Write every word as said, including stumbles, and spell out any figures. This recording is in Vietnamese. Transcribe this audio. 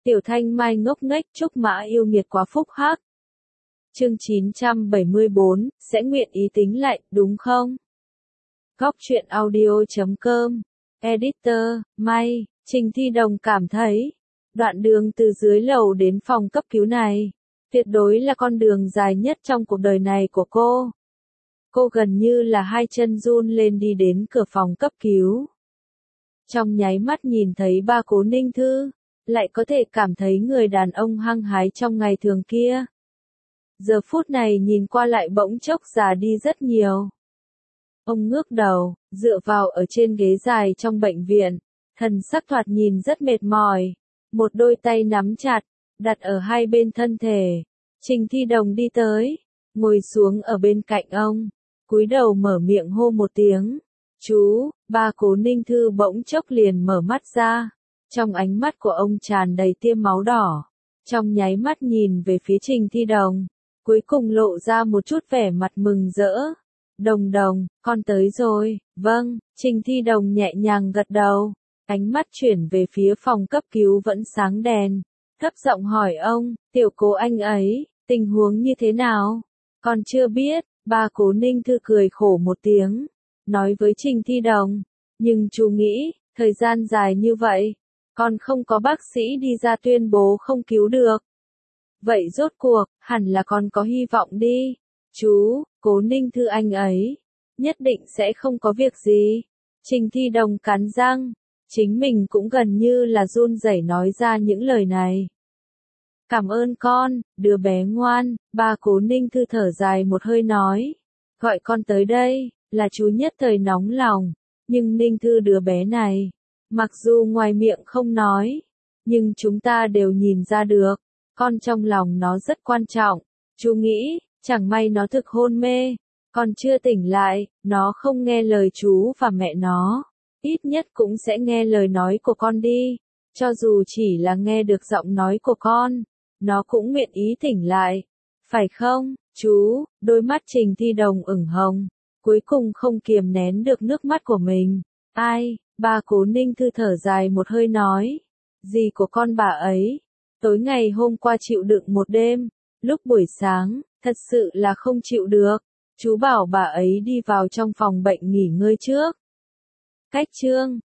Tiểu Thanh Mai ngốc nghếch chúc Mã yêu nghiệt quá phúc hắc. Chương chín trăm bảy mươi bốn, sẽ nguyện ý tính lại, đúng không? Góc truyện audio chấm com, Editor, May, Trình Thi Đồng cảm thấy, đoạn đường từ dưới lầu đến phòng cấp cứu này, tuyệt đối là con đường dài nhất trong cuộc đời này của cô. Cô gần như là hai chân run lên đi đến cửa phòng cấp cứu. Trong nháy mắt nhìn thấy ba Cố Ninh Thư, lại có thể cảm thấy người đàn ông hăng hái trong ngày thường kia. Giờ phút này nhìn qua lại bỗng chốc già đi rất nhiều. Ông ngước đầu, dựa vào ở trên ghế dài trong bệnh viện, thần sắc thoạt nhìn rất mệt mỏi, một đôi tay nắm chặt, đặt ở hai bên thân thể. Trình Thi Đồng đi tới, ngồi xuống ở bên cạnh ông, cúi đầu mở miệng hô một tiếng. Chú, ba Cố Ninh Thư bỗng chốc liền mở mắt ra, trong ánh mắt của ông tràn đầy tia máu đỏ, trong nháy mắt nhìn về phía Trình Thi Đồng, cuối cùng lộ ra một chút vẻ mặt mừng rỡ. Đồng Đồng, con tới rồi, vâng, Trình Thi Đồng nhẹ nhàng gật đầu, ánh mắt chuyển về phía phòng cấp cứu vẫn sáng đèn, thấp giọng hỏi ông, tiểu Cố anh ấy, tình huống như thế nào? Con chưa biết, ba Cố Ninh Thư cười khổ một tiếng, nói với Trình Thi Đồng, nhưng chú nghĩ, thời gian dài như vậy, còn không có bác sĩ đi ra tuyên bố không cứu được. Vậy rốt cuộc, hẳn là còn có hy vọng đi. Chú, Cố Ninh Thư anh ấy, nhất định sẽ không có việc gì. Trình Thi Đồng cắn răng, chính mình cũng gần như là run rẩy nói ra những lời này. Cảm ơn con, đứa bé ngoan, ba Cố Ninh Thư thở dài một hơi nói. Gọi con tới đây, là chú nhất thời nóng lòng, nhưng Ninh Thư đứa bé này, mặc dù ngoài miệng không nói, nhưng chúng ta đều nhìn ra được, con trong lòng nó rất quan trọng. Chú nghĩ, chẳng may nó thực hôn mê, còn chưa tỉnh lại, nó không nghe lời chú và mẹ nó, ít nhất cũng sẽ nghe lời nói của con đi, cho dù chỉ là nghe được giọng nói của con, nó cũng nguyện ý tỉnh lại, phải không, chú? Đôi mắt Trình Thi Đồng ửng hồng, cuối cùng không kiềm nén được nước mắt của mình. Ai? Ba Cố Ninh Thư thở dài một hơi nói, dì của con bà ấy, tối ngày hôm qua chịu đựng một đêm, lúc buổi sáng, thật sự là không chịu được, chú bảo bà ấy đi vào trong phòng bệnh nghỉ ngơi trước. Cách chương,